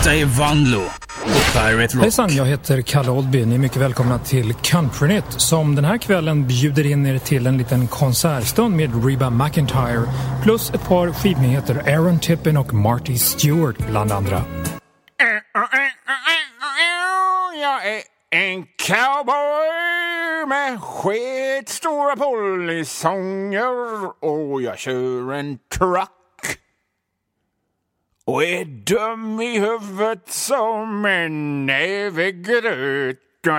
Detta är Vanlo och Pirate Rock. Hejsan, jag heter Kalle Oldby. Ni är mycket välkomna till Countrynytt som den här kvällen bjuder in er till en liten konsertstund med Reba McEntire plus ett par skivnyheter, Aaron Tippin och Marty Stewart bland andra. Jag är en cowboy med skitstora polisonger och jag kör en truck och är dum i huvudet som en evig gröt.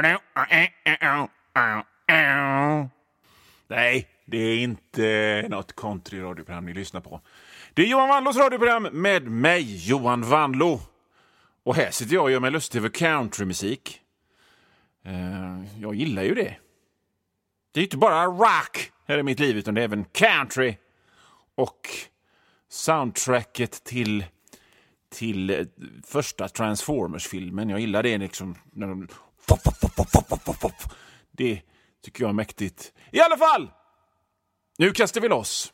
Nej, det är inte något country-radioprogram ni lyssnar på. Det är Johan Vanlos radioprogram med mig, Johan Vanlo. Och här sitter jag och gör mig lustig över countrymusik. Jag gillar ju det. Det är inte bara rock här i mitt liv utan det är även country. Och soundtracket till första Transformers-filmen. Jag gillar det liksom. När de... Det tycker jag är mäktigt. I alla fall! Nu kastar vi loss.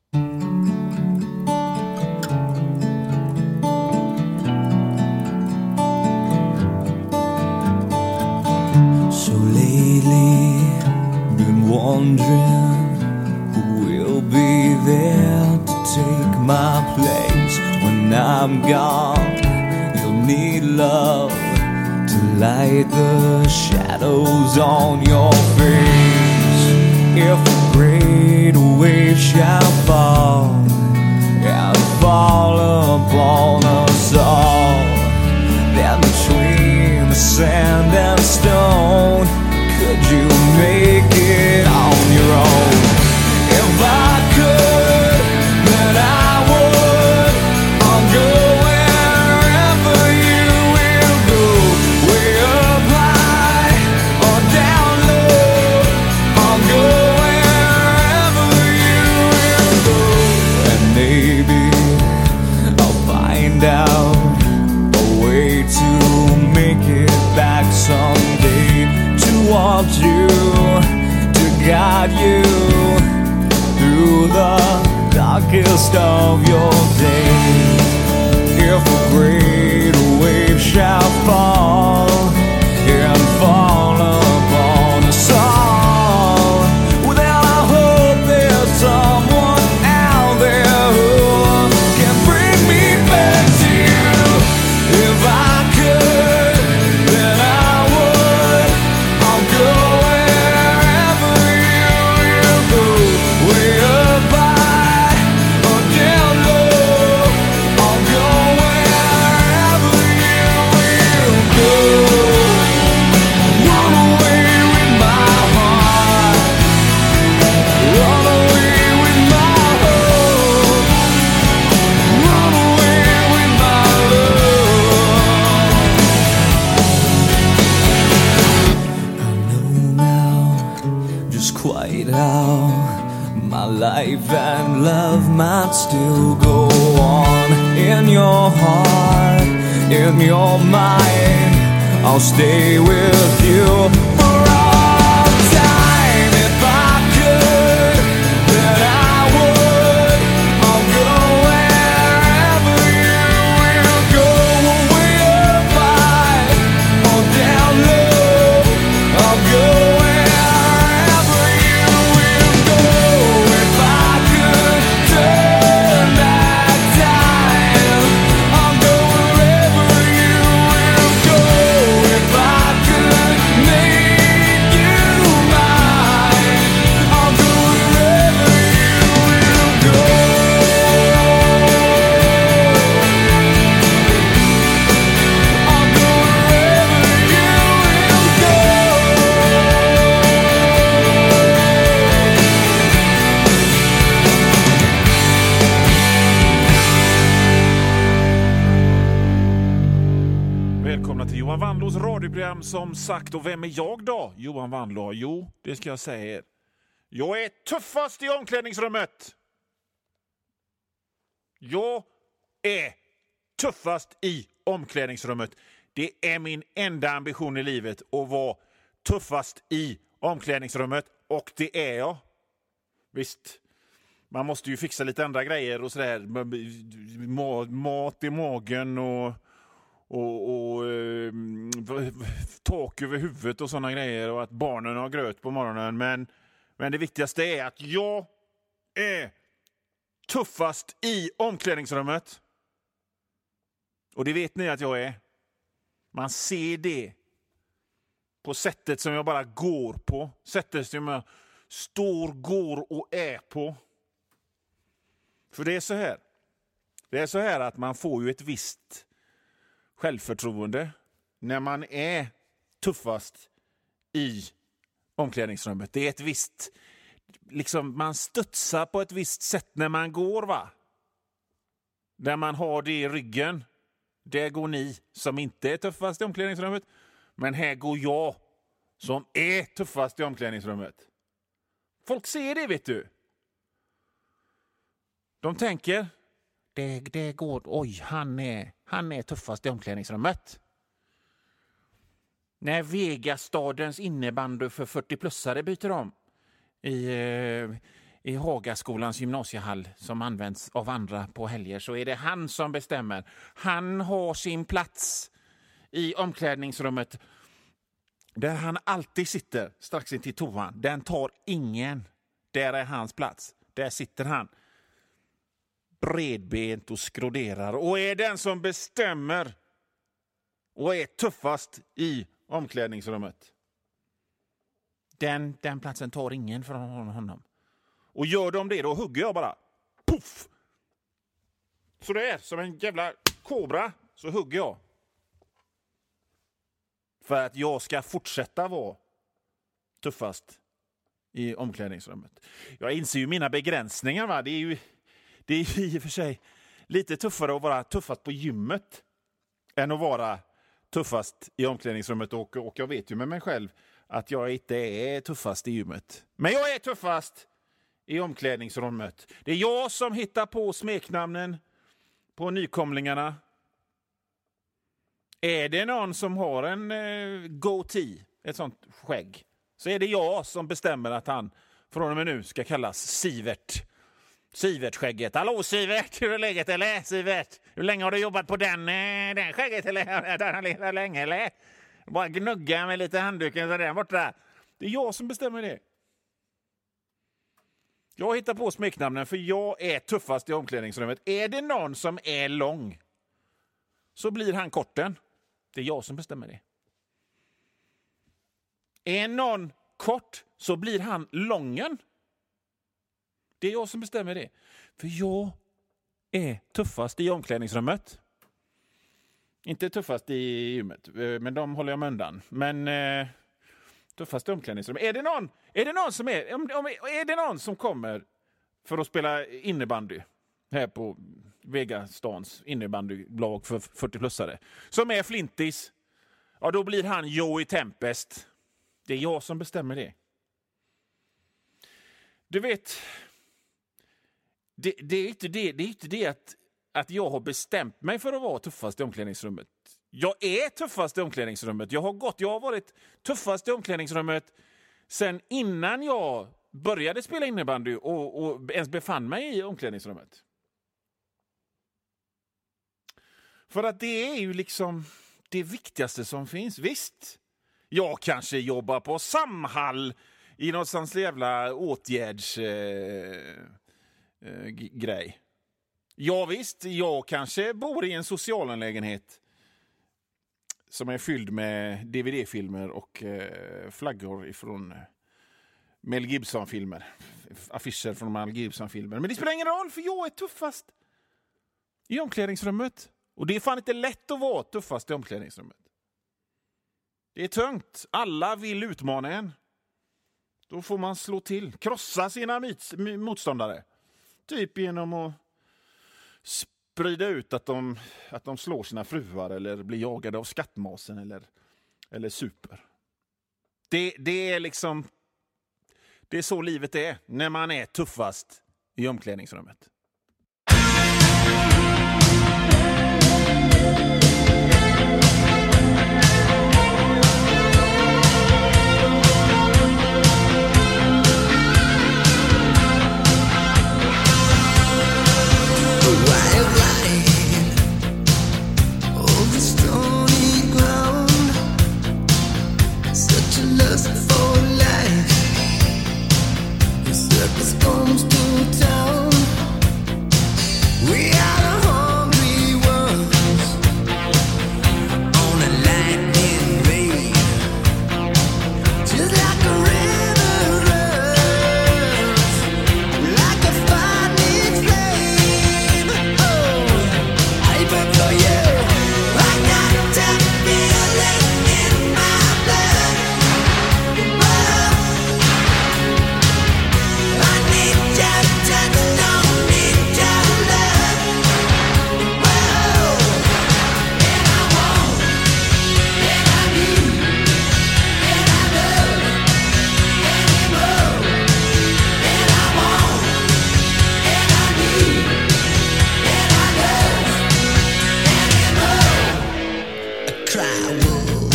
So lately, been wondering who will be there to take my place when I'm gone. You'll need love to light the shadows on your face. If a great wave shall fall and fall upon us all, then between the sand and stone, could you make it on your own? If I could, then I would. I'll go wherever you will go, way up high or down low. I'll go wherever you will go, and maybe I'll find out a way to make it back someday, to want you, to guide you through the darkest of your days. If a great wave shall fall and fall upon us all, well then I hope there's someone out there who can bring me back to you. If I could, then I would. I'll go wherever you will go, way up high or down low. I'll go wherever you will go. Run away with my heart, run away with my hope, run away with my love. I know now just quite how my life and love might still go on. In your heart, in your mind, I'll stay with you for all time. If I could, then I would. I'll go wherever you will go, way up high or down low. I'll go wherever you will go. If I could turn back time, I'll go wherever you will go. If I could make you mine, I'll go wherever you will go. I'll go wherever you will go. Välkomna till Johan Vanlos radioprogram som sagt. Och vem är jag då, Johan Vanlo? Jo, det ska jag säga er. Jag är tuffast i omklädningsrummet. Jag är tuffast i omklädningsrummet. Det är min enda ambition i livet att vara tuffast i omklädningsrummet. Och det är jag. Visst, man måste ju fixa lite andra grejer och sådär. Mat i magen tak över huvudet och såna grejer och att barnen har gröt på morgonen. Men det viktigaste är att jag är tuffast i omklädningsrummet. Och det vet ni att jag är. Man ser det på sättet som jag bara går på. Sättet som jag står, går och är på. För det är så här. Det är så här att man får ju ett visst självförtroende när man är tuffast i omklädningsrummet. Det är ett visst, liksom man studsar på ett visst sätt när man går, va? Där man har det i ryggen. Där går ni som inte är tuffast i omklädningsrummet. Men här går jag som är tuffast i omklädningsrummet. Folk ser det, vet du. De tänker, det går, oj, han är tuffast i omklädningsrummet. När Vegastadens innebandy för 40-plussare byter om i Hagaskolans gymnasiehall som används av andra på helger, så är det han som bestämmer. Han har sin plats i omklädningsrummet där han alltid sitter strax in till toan. Den tar ingen. Där är hans plats. Där sitter han bredbent och skroderar och är den som bestämmer och är tuffast i omklädningsrummet. Den platsen tar ingen från honom. Och gör de det, då hugger jag bara. Puff! Så det är som en jävla kobra, så hugger jag. För att jag ska fortsätta vara tuffast i omklädningsrummet. Jag inser ju mina begränsningar, va? Det är ju i och för sig lite tuffare att vara tuffast på gymmet än att vara tuffast i omklädningsrummet. Och jag vet ju med mig själv att jag inte är tuffast i gymmet. Men jag är tuffast i omklädningsrummet. Det är jag som hittar på smeknamnen på nykomlingarna. Är det någon som har en goatee, ett sånt skägg, så är det jag som bestämmer att han från och med nu ska kallas Sivert. Sivert-skägget. Hallå Sivert, hur är läget eller? Sivert, hur länge har du jobbat på den skägget eller? Den länge eller? Bara gnugga med lite handduken så där borta. Det är jag som bestämmer det. Jag hittar på smeknamnen för jag är tuffast i omklädningsrummet. Är det någon som är lång så blir han korten. Det är jag som bestämmer det. Är någon kort så blir han lången. Det är jag som bestämmer det. För jag är tuffast i omklädningsrummet. Inte tuffast i gymmet, men de håller jag mig undan. Men tuffast i omklädningsrummet. Är det någon som kommer för att spela innebandy här på Vegastans innebandylag för 40-plussare som är flintis, ja då blir han Joey Tempest. Det är jag som bestämmer det. Du vet, det är inte det att jag har bestämt mig för att vara tuffast i omklädningsrummet. Jag är tuffast i omklädningsrummet. Jag har varit tuffast i omklädningsrummet sen innan jag började spela innebandy och ens befann mig i omklädningsrummet. För att det är ju liksom det viktigaste som finns. Visst, jag kanske jobbar på Samhall i något sånt jävla åtgärdsgrej. Ja visst, jag kanske bor i en socialanlägenhet som är fylld med DVD-filmer och flaggor ifrån Mel Gibson-filmer. Affischer från Mel Gibson-filmer. Men det spelar ingen roll, för jag är tuffast i omklädningsrummet. Och det är fan inte lätt att vara tuffast i omklädningsrummet. Det är tungt. Alla vill utmana en. Då får man slå till. Krossa sina motståndare. Typ genom att sprida ut att de slår sina fruar eller blir jagade av skattmasen eller super. Det är liksom, det är så livet är när man är tuffast i omklädningsrummet. Storm storms to town. We are the hungry ones on a lightning rain. Just like a river runs, like a fire needs flame. Oh, I burn for you. I got to feel it in my blood. I need your touch, don't need your love. And I want, and I need, and I love anymore. And I want, and I need, and I love anymore. I cry wolf,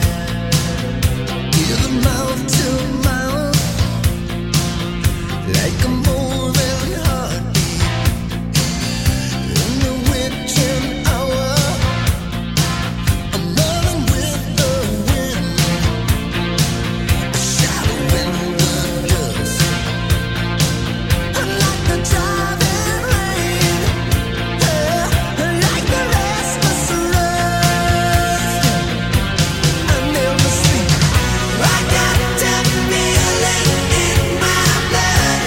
give a mouth to mouth. Like a moving heartbeat in the witching hour, I'm running with the wind, a shadow in the dust. Like the driving rain, like the restless rust. I never sleep. I got to feel it in my blood.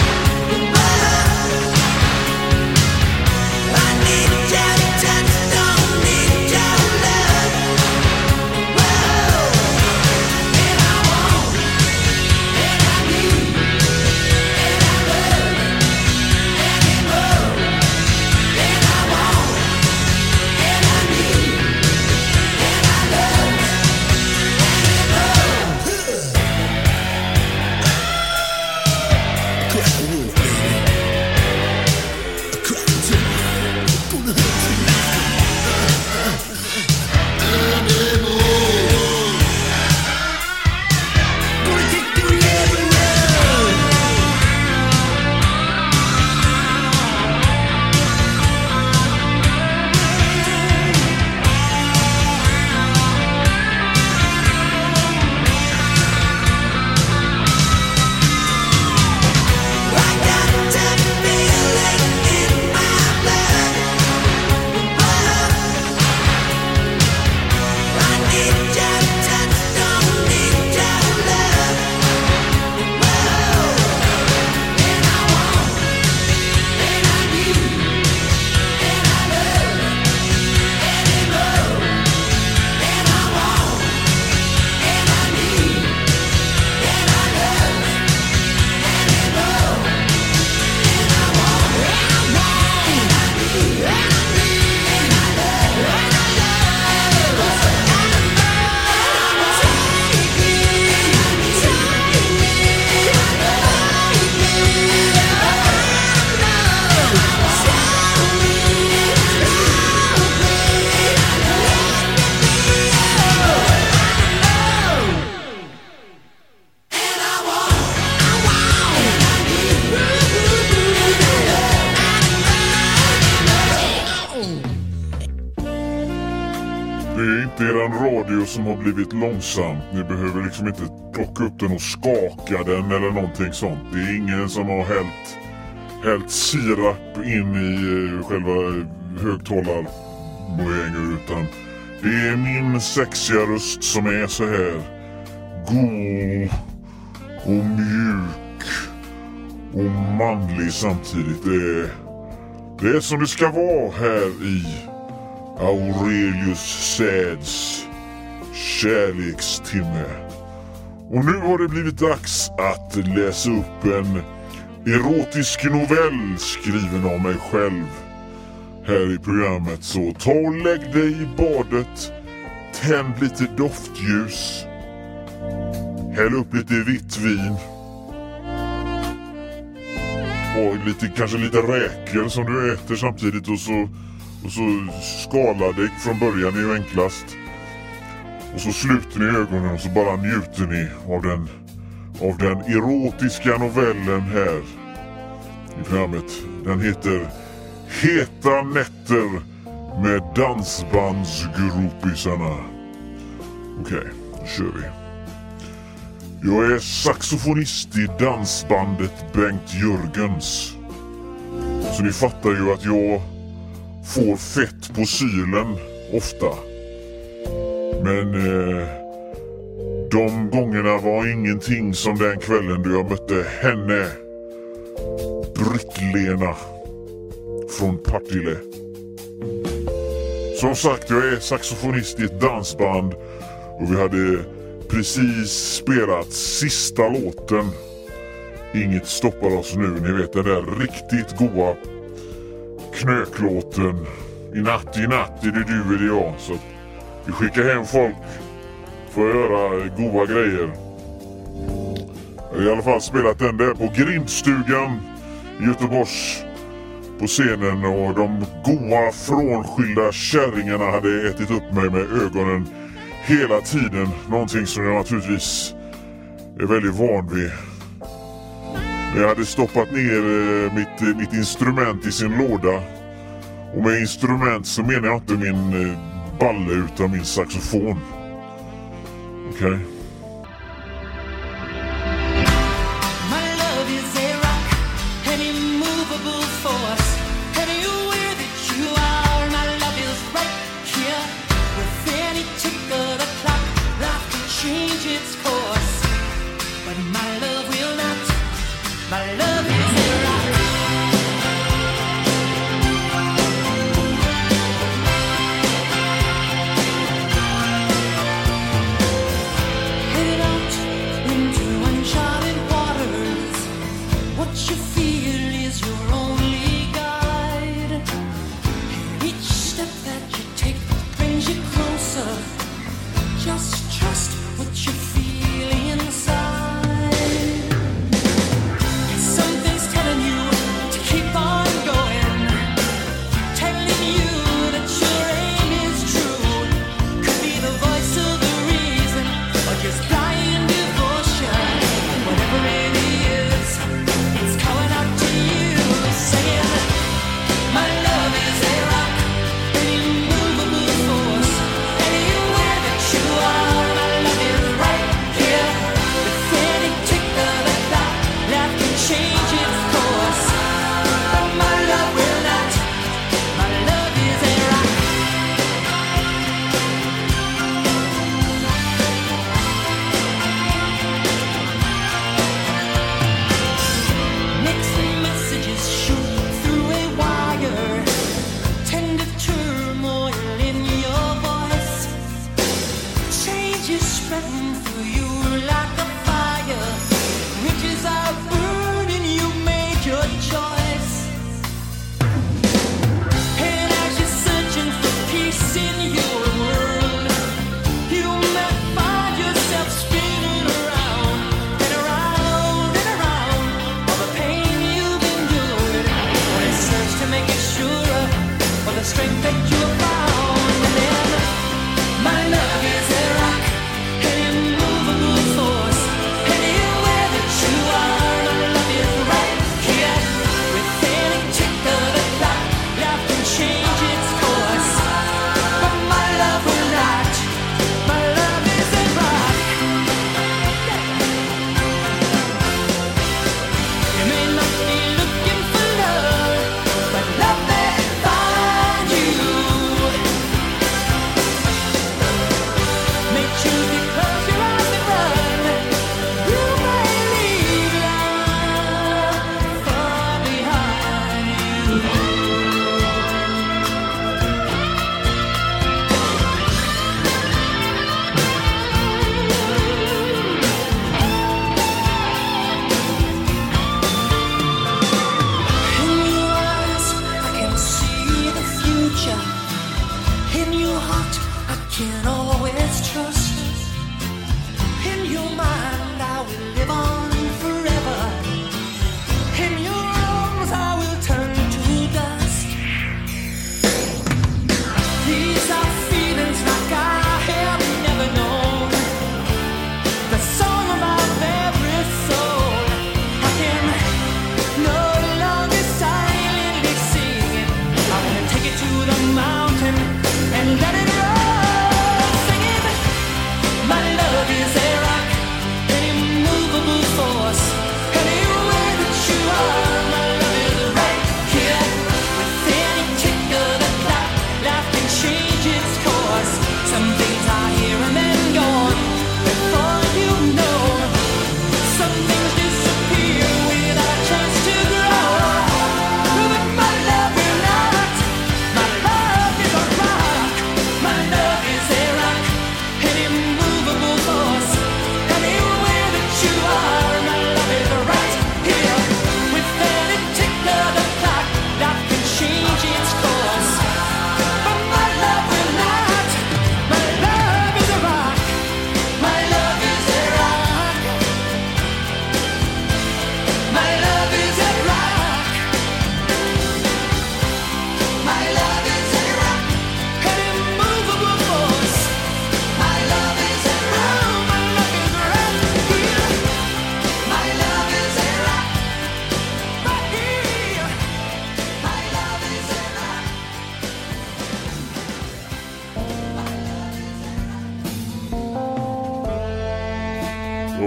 I need your touch, don't need your love. And I want, and I need, and I love anymore. And I want, and I need, and I love anymore. Cry wolf, baby. Cry too. Gonna hurt you. Gonna take you everywhere. I got to feel it in my blood. I need your touch, don't need your love. And I want, and I need, and I love anymore. And I want, and I need, and I love anymore. And I want, and I need, and I Det är inte eran radio som har blivit långsam. Ni behöver liksom inte plocka upp den och skaka den eller någonting sånt. Det är ingen som har hällt sirap in i själva högtalarmoängen, utan det är min sexiga röst som är så här god och mjuk och manlig samtidigt. Det är som det ska vara här i Aurelius Säds kärlekstimme. Och nu har det blivit dags att läsa upp en erotisk novell skriven av mig själv här i programmet. Så ta och lägg dig i badet, tänd lite doftljus, häll upp lite vitt vin och kanske lite räkor som du äter samtidigt, och så skala dig från början är ju enklast. Och så sluter ni ögonen och så bara njuter ni av den erotiska novellen här i programmet. Den heter Heta nätter med dansbandsgropisarna. Okej, då kör vi. Jag är saxofonist i dansbandet Bengt Jörgens. Så ni fattar ju att jag får fett på sylen ofta. Men de gångerna var ingenting som den kvällen då jag mötte henne, Britt-Lena från Partille. Som sagt, jag är saxofonist i ett dansband och vi hade precis spelat sista låten. Inget stoppar oss nu, ni vet den där riktigt goa knöklåten. I natt är det du eller jag. Så vi skickar hem folk för att göra goa grejer. Jag har i alla fall spelat den där på Grindstugan i Göteborgs på scenen. Och de goa frånskilda kärringarna hade ätit upp mig med ögonen hela tiden. Någonting som jag naturligtvis är väldigt van vid. Jag hade stoppat ner mitt instrument i sin låda. Och med instrument så menar jag inte min balle utan min saxofon. Okej. You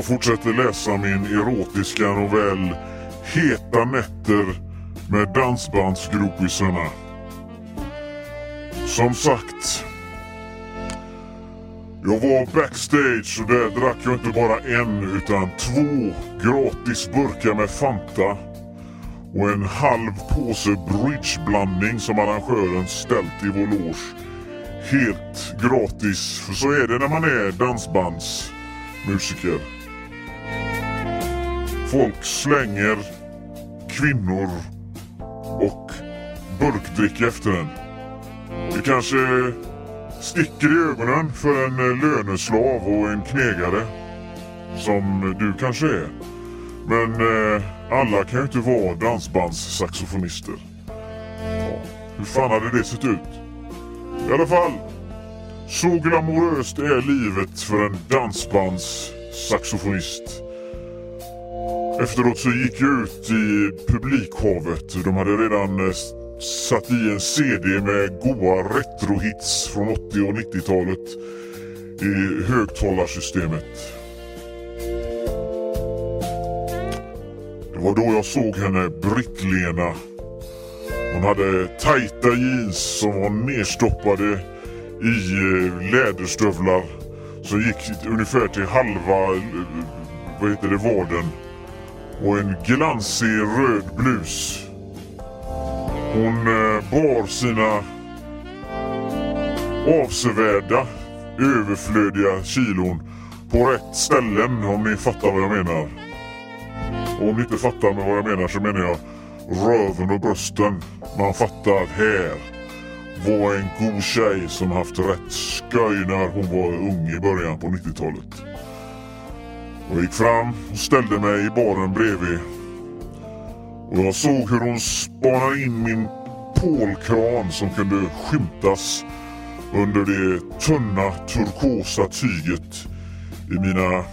Jag fortsätter läsa min erotiska novell Heta nätter med dansbandsgropisarna. Som sagt, jag var backstage och där drack jag inte bara en utan 2 gratis burkar med Fanta och en halv påse bridgeblandning som arrangören ställt i vår loge. Helt gratis, för så är det när man är dansbandsmusiker. Folk slänger kvinnor och burkdrick efter en. Det kanske sticker i ögonen för en löneslav och en knegare som du kanske är. Men alla kan ju inte vara dansbandssaxofonister. Ja, hur fan hade det sett ut? I alla fall, så glamoröst är livet för en dansbandssaxofonist. Efteråt så gick jag ut i publikhavet. De hade redan satt i en CD med goa retrohits från 80- och 90-talet i högtalarsystemet. Det var då jag såg henne, Britt-Lena. Hon hade tajta jeans som var nedstoppade i läderstövlar som gick ungefär till halva vaden. Och en glansig röd blus. Hon bar sina avsevärda, överflödiga kilon på rätt ställen, om ni fattar vad jag menar. Och om ni inte fattar med vad jag menar så menar jag röven och brösten. Man fattar att här var en god tjej som haft rätt skoj när hon var ung i början på 90-talet. Och jag gick fram och ställde mig i baren bredvid. Och jag såg hur hon spanade in min pålkran som kunde skymtas under det tunna turkosa tyget i mina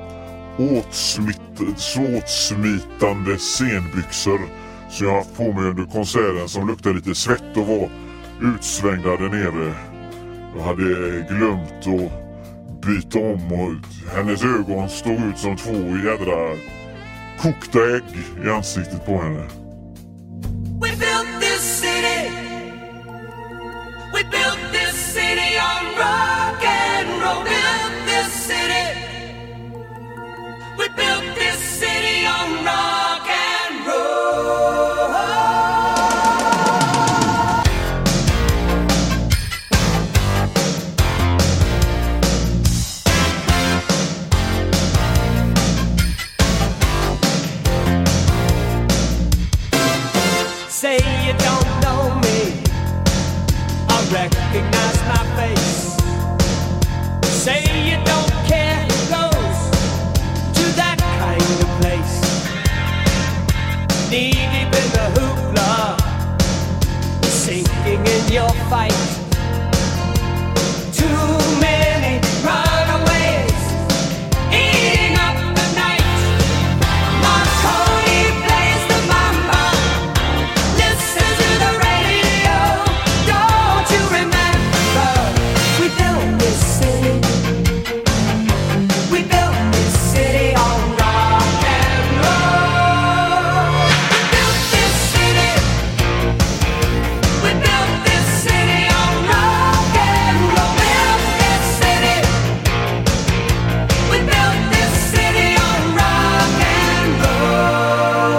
åtsmitande scenbyxor som jag haft på mig under konserten, som luktade lite svett och var utsvängda där nere. Jag hade glömt att byta om och hennes ögon stod ut som 2 jädra kokta ägg i ansiktet på henne. We built this city. We built this city on rock and roll. Built this city. We built this city on rock and roll. Say you don't know me, I recognize my face. Say you don't care who goes to that kind of place. Knee deep in the hoopla, sinking in your fight. Too many runaways, eating up the night. Marconi plays the mama. Listen to the radio. Don't you remember? We built this city. We built this city on rock and roll. We built this city. We built this city on rock and roll. Built this city. We built this city on rock and roll.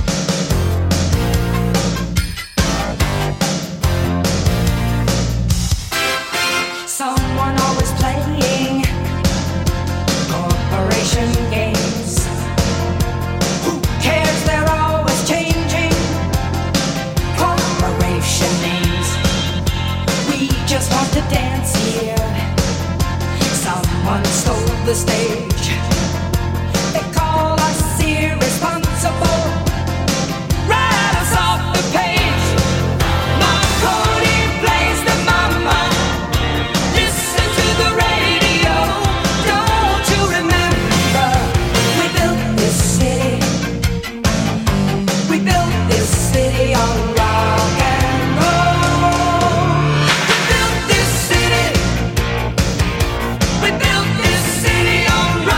Someone always playing corporation games. Who cares? They're always changing corporation names. We just want to dance here. Someone stole the stage. They call us irresponsible. Write us off the page. Marconi plays the mama. Listen to the radio. Don't you remember? We built this city. We built this city on rock and roll. We built this city. We built this city on rock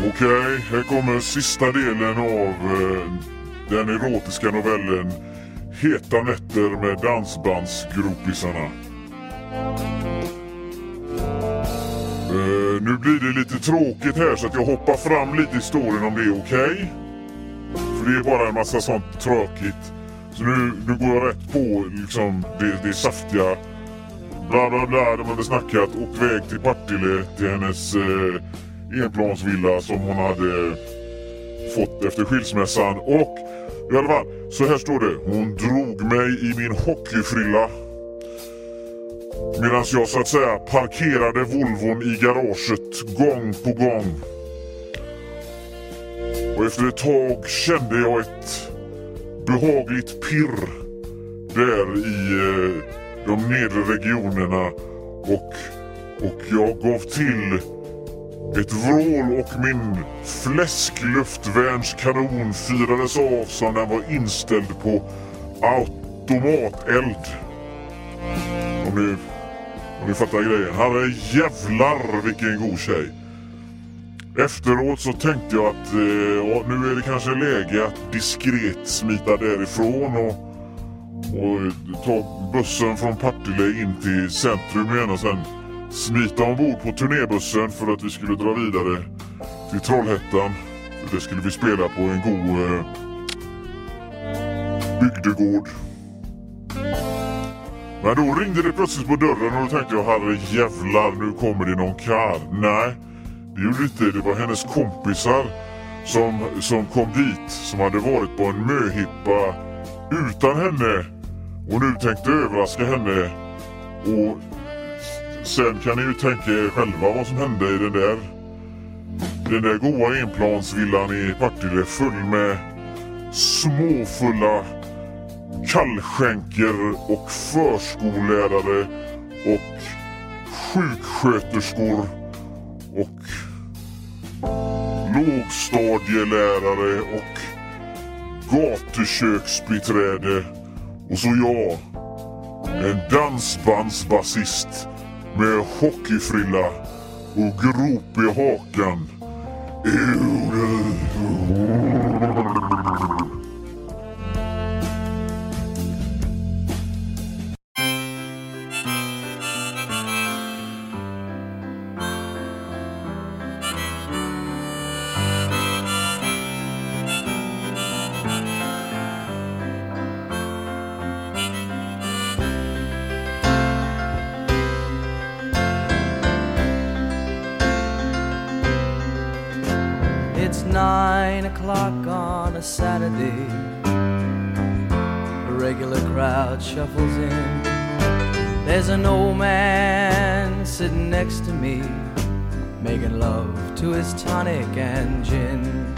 Okej, här kommer sista delen av den erotiska novellen Heta nätter med dansbandsgropisarna. Nu blir det lite tråkigt här så att jag hoppar fram lite i historien om det är okej. För det är bara en massa sånt tråkigt. Så nu går jag rätt på liksom det saftiga bla bla bla de hade snackat och väg till Partille till hennes enplansvilla som hon hade fått efter skilsmässan. Och i alla fall, så här står det: hon drog mig i min hockeyfrilla medan jag så att säga parkerade Volvon i garaget gång på gång. Och efter ett tag kände jag ett behagligt pirr där i de nedre regionerna och jag gav till ett vrål och min fläskluftvärnskanon firades av som den var inställd på automateld. Om ni fattar grejen. Herre jävlar vilken god tjej. Efteråt så tänkte jag att nu är det kanske läge att diskret smita därifrån och ta bussen från Partille in till centrum igen och sen smita ombord på turnébussen för att vi skulle dra vidare till Trollhättan. För det skulle vi spela på en god bygdegård. Men då ringde det plötsligt på dörren och då tänkte jag, herre jävlar, nu kommer det någon karl. Nej, det gjorde inte. Det var hennes kompisar som kom dit, som hade varit på en möhippa utan henne och nu tänkte överraska henne. Och sen kan ni ju tänka er själva vad som hände i den där goda enplansvillan i Partille, full med småfulla kallskänker och förskollärare och sjuksköterskor och lågstadielärare och gatuköksbiträde och så jag, en dansbandsbasist med hockeyfrilla och grop i hakan. It's 9 o'clock on a Saturday. A regular crowd shuffles in. There's an old man sitting next to me, making love to his tonic and gin.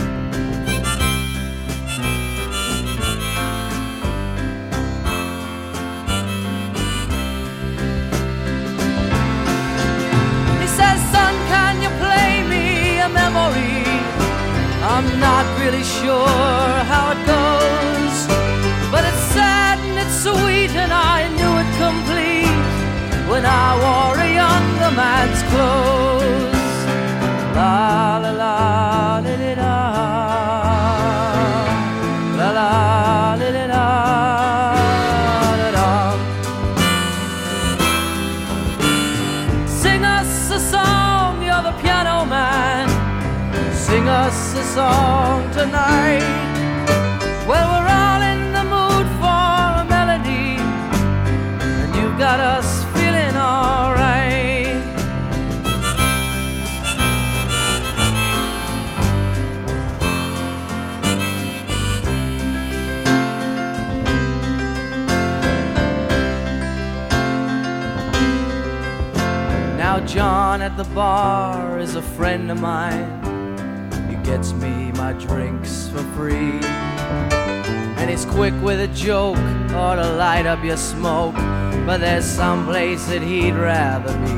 He says, son, can you play me a memory? I'm not really sure how it goes, but it's sad and it's sweet and I knew it complete when I wore a younger man's clothes. La la la li li da, la la li li da, da da. Sing us a song, you're the piano man. Sing us a song tonight. Well, we're all in the mood for a melody, and you've got us feeling all right. Now John at the bar is a friend of mine. Gets me my drinks for free, and he's quick with a joke or to light up your smoke, but there's some place that he'd rather be.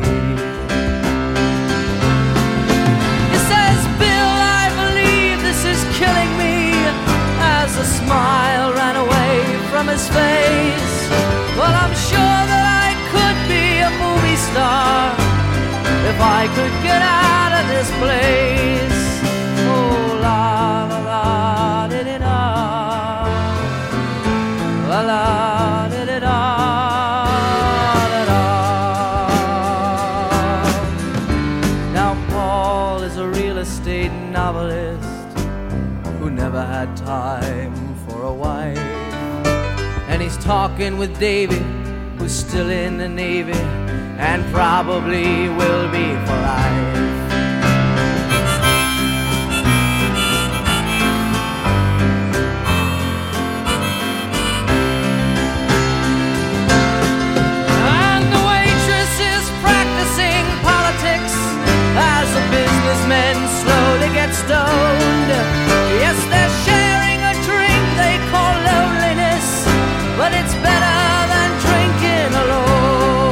He says, Bill, I believe this is killing me, as a smile ran away from his face. Well, I'm sure that I could be a movie star if I could get out of this place. estate novelist who never had time for a wife. And he's talking with Davy, who's still in the Navy and probably will be for life. And the waitress is practicing politics as the businessmen slowly get stoned. Yes, they're sharing a drink they call loneliness, but it's better than drinking alone.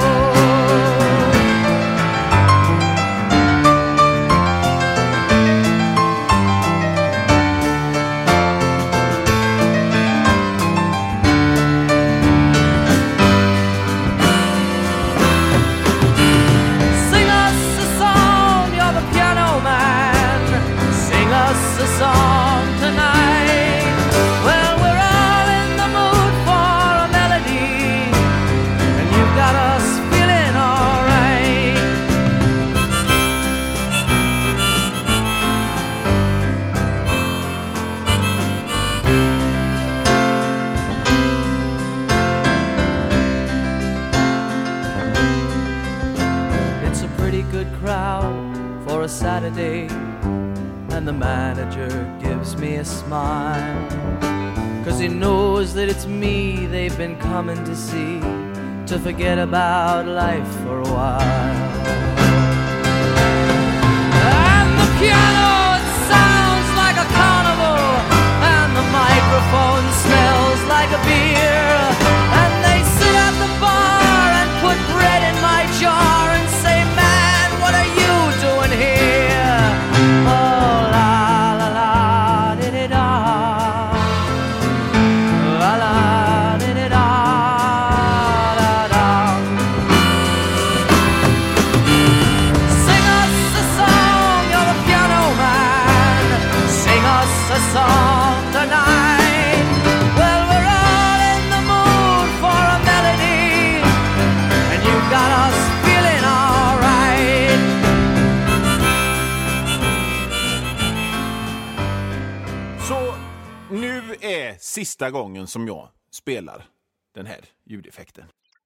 Sing us a song, you're the piano man. Sing us a song tonight. Well, we're all in the mood for a melody, and you've got us feeling alright. It's a pretty good crowd for a Saturday, and the manager gives me a smile, 'cause he knows that it's me they've been coming to see, to forget about life for a while. And the piano, it sounds like a carnival, and the microphone smells like a beer. And they sit at the bar and put bread in my jar and say, man, what are you doing here? Oh, la la la, di-di-da. La la, di-di-da, da-da. Sing us a song, you're the piano man. Sing us a song tonight. Well, we're all in the mood for a melody, and you've got us feeling alright. Så nu är sista gången som jag spelar den här ljudeffekten.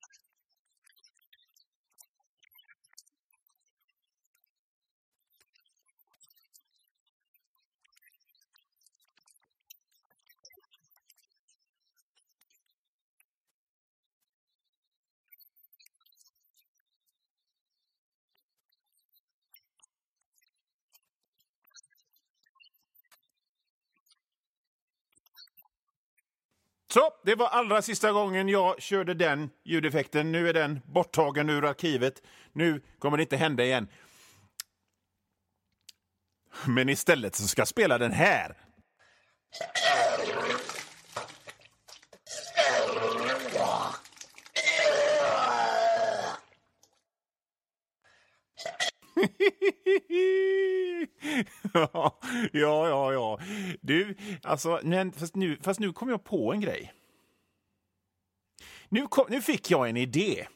Så, det var allra sista gången jag körde den ljudeffekten. Nu är den borttagen ur arkivet. Nu kommer det inte hända igen. Men istället så ska jag spela den här. Ja. Du, alltså, men fast nu kom jag på en grej. Nu fick jag en idé.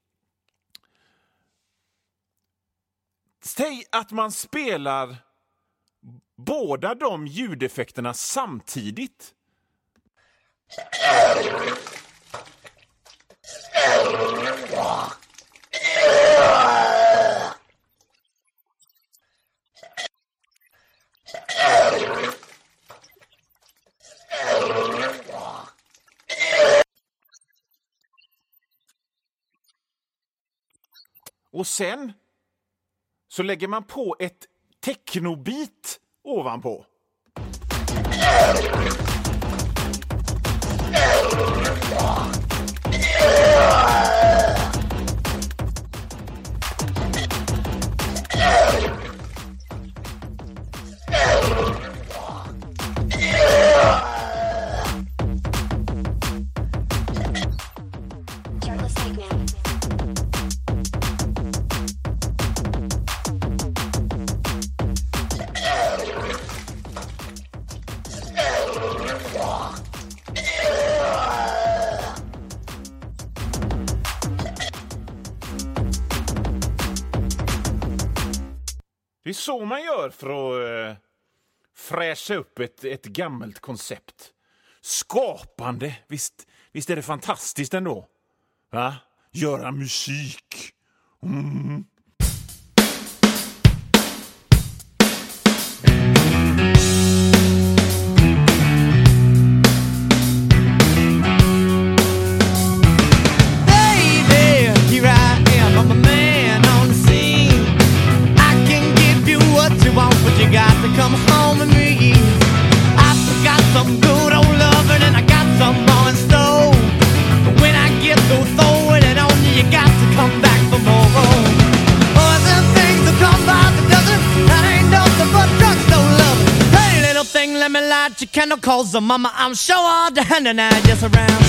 Säg att man spelar båda de ljudeffekterna samtidigt. Och sen så lägger man på ett technobit ovanpå. så man gör för att fräscha upp ett gammalt koncept. Skapande, visst är det fantastiskt ändå? Va? Göra musik. Mm. Come home with me. I forgot some good old loving and I got some more in store. But when I get through throwing it on you, you got to come back for more. Oh, them things that come by the dozen, that ain't nothing but drugstore loving. Hey, little thing, let me light your candle, cause the mama, I'm sure all the hand and I just around.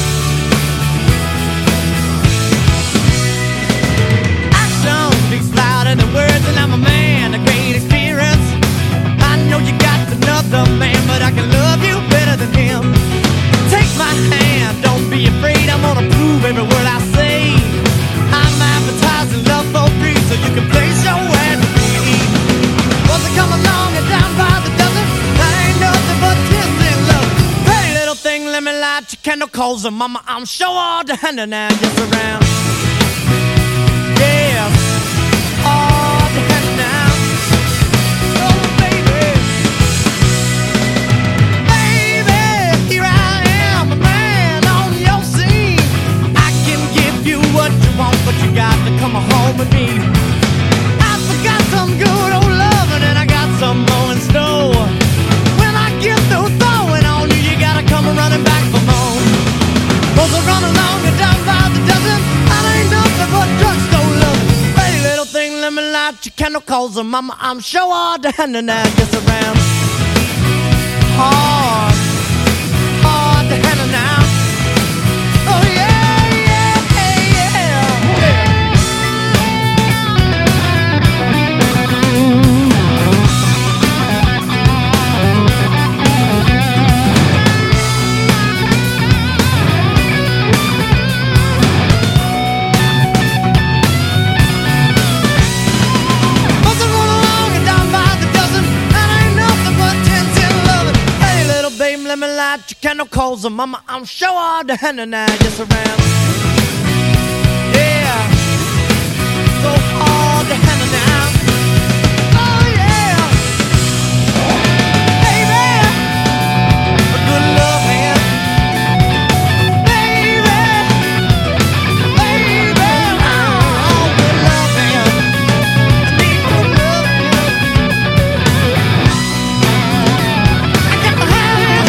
Action speaks louder than words, and I'm a man, a great experience. I know you got another man, but I can love you better than him. Take my hand, don't be afraid, I'm gonna prove every word I say. I'm advertising love for free, so you can place your ad to me. Once I come along and down by the dozen, that ain't nothing but tears in love. Hey, little thing, let me light your candle, cause the mama, I'm sure all the hand and I just around. Yeah, all the hand now. But you got to come home with me. I forgot some good old loving and I got some more in store. When I get through throwing on you, you gotta come running back for more. Cause I run along and down by the dozen, that ain't nothing but drugstore loving. Hey, little thing, let me light your candle, cause mama, I'm sure all the hand and I just around. Hard, hard to handle now. Oh yeah. Let me light your candle, cause mama, I'm sure all the hand and I just around. Yeah, so hard to handle now. Oh yeah, baby, a good love hand. Baby, oh, good love hand. I need good love hand. I got to have it.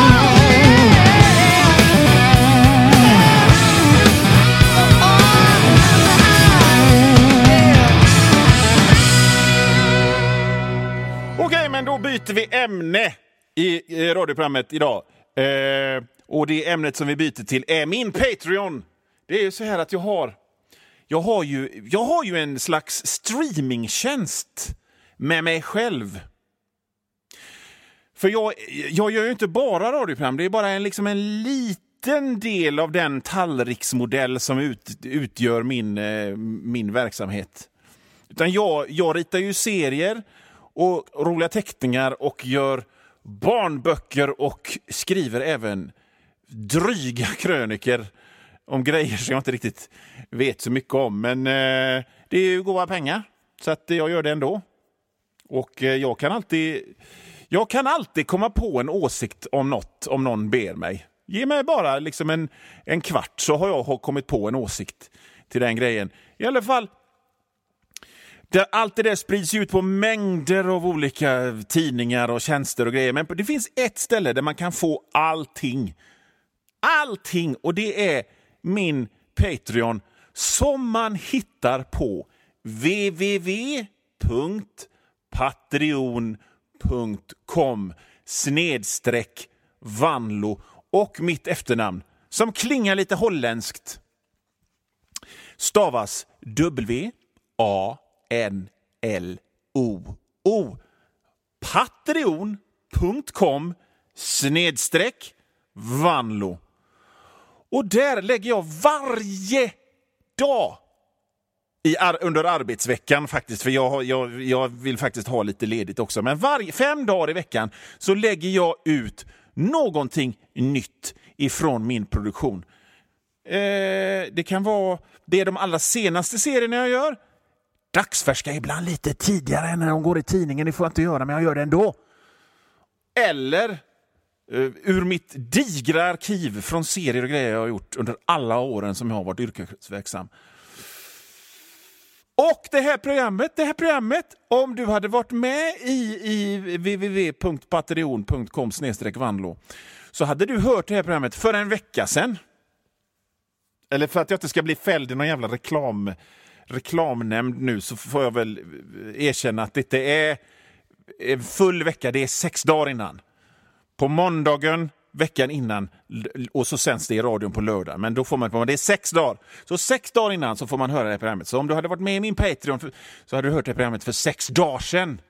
Okej, men då byter vi ämne i radioprogrammet idag. Och det ämnet som vi byter till är min Patreon. Det är ju så här att jag har ju en slags streamingtjänst med mig själv. För jag gör ju inte bara radioprogram, det är bara en liten del av den tallriksmodell som utgör min verksamhet. Utan jag ritar ju serier och roliga teckningar och gör barnböcker och skriver även dryga kröniker om grejer som jag inte riktigt vet så mycket om. Men det är ju goda pengar, så att jag gör det ändå. Och jag kan alltid komma på en åsikt om något om någon ber mig. Ge mig bara en kvart så har jag kommit på en åsikt till den grejen. I alla fall, allt det där sprids ut på mängder av olika tidningar och tjänster och grejer. Men det finns ett ställe där man kan få allting. Allting, och det är min Patreon som man hittar på www.patreon.com/Vanlo och mitt efternamn som klingar lite holländskt stavas WANLO. Patreon.com/Vanlo. Och där lägger jag varje dag under arbetsveckan faktiskt, för jag vill faktiskt ha lite ledigt också. Men 5 dagar i veckan så lägger jag ut någonting nytt ifrån min produktion. Det kan vara de allra senaste serierna jag gör. Dagsfärska ibland lite tidigare än när de går i tidningen. Det får jag inte göra, men jag gör det ändå. Eller ur mitt digra arkiv från serier och grejer jag har gjort under alla åren som jag har varit yrkesverksam. Och det här programmet, om du hade varit med i www.patreon.com/Vanlo, så hade du hört det här programmet för en vecka sedan. Eller för att jag inte ska bli fälld i någon jävla reklamnämnd nu, så får jag väl erkänna att det är full vecka, det är 6 dagar innan. På måndagen veckan innan, och så sänds det i radion på lördag. Men då får man, det är 6 dagar. Så 6 dagar innan så får man höra det här programmet. Så om du hade varit med i min Patreon så hade du hört det här programmet för 6 dagar sedan.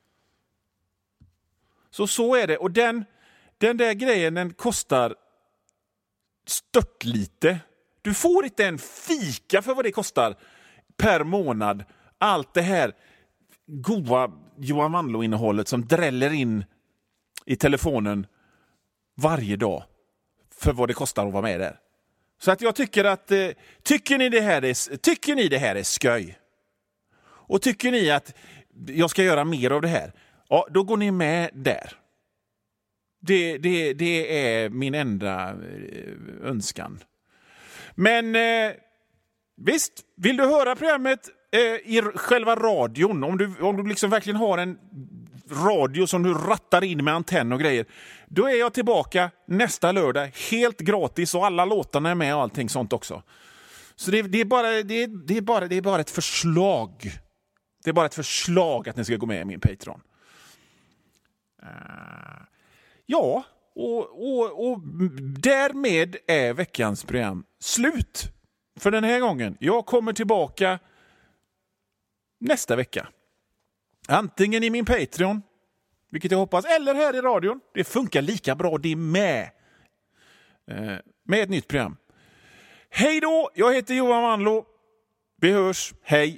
Så är det. Och den där grejen, den kostar stört lite. Du får inte en fika för vad det kostar per månad. Allt det här goda Johan Vanlo-innehållet som dräller in i telefonen varje dag för vad det kostar att vara med där. Så att jag tycker att tycker ni det här är skoj, och tycker ni att jag ska göra mer av det här, ja, då går ni med där. Det är min enda önskan. Men visst, vill du höra programmet i själva radion, om du liksom verkligen har en radio som du rattar in med antenn och grejer, då är jag tillbaka nästa lördag helt gratis, och alla låtarna är med och allting sånt också. Så det är bara ett förslag. Det är bara ett förslag att ni ska gå med i min Patreon. Ja, och därmed är veckans program slut för den här gången. Jag kommer tillbaka nästa vecka. Antingen i min Patreon, vilket jag hoppas, eller här i radion. Det funkar lika bra det med ett nytt program. Hej då, jag heter Johan Vanlo. Vi hörs, hej.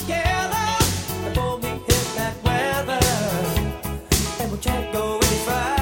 Can't go any further.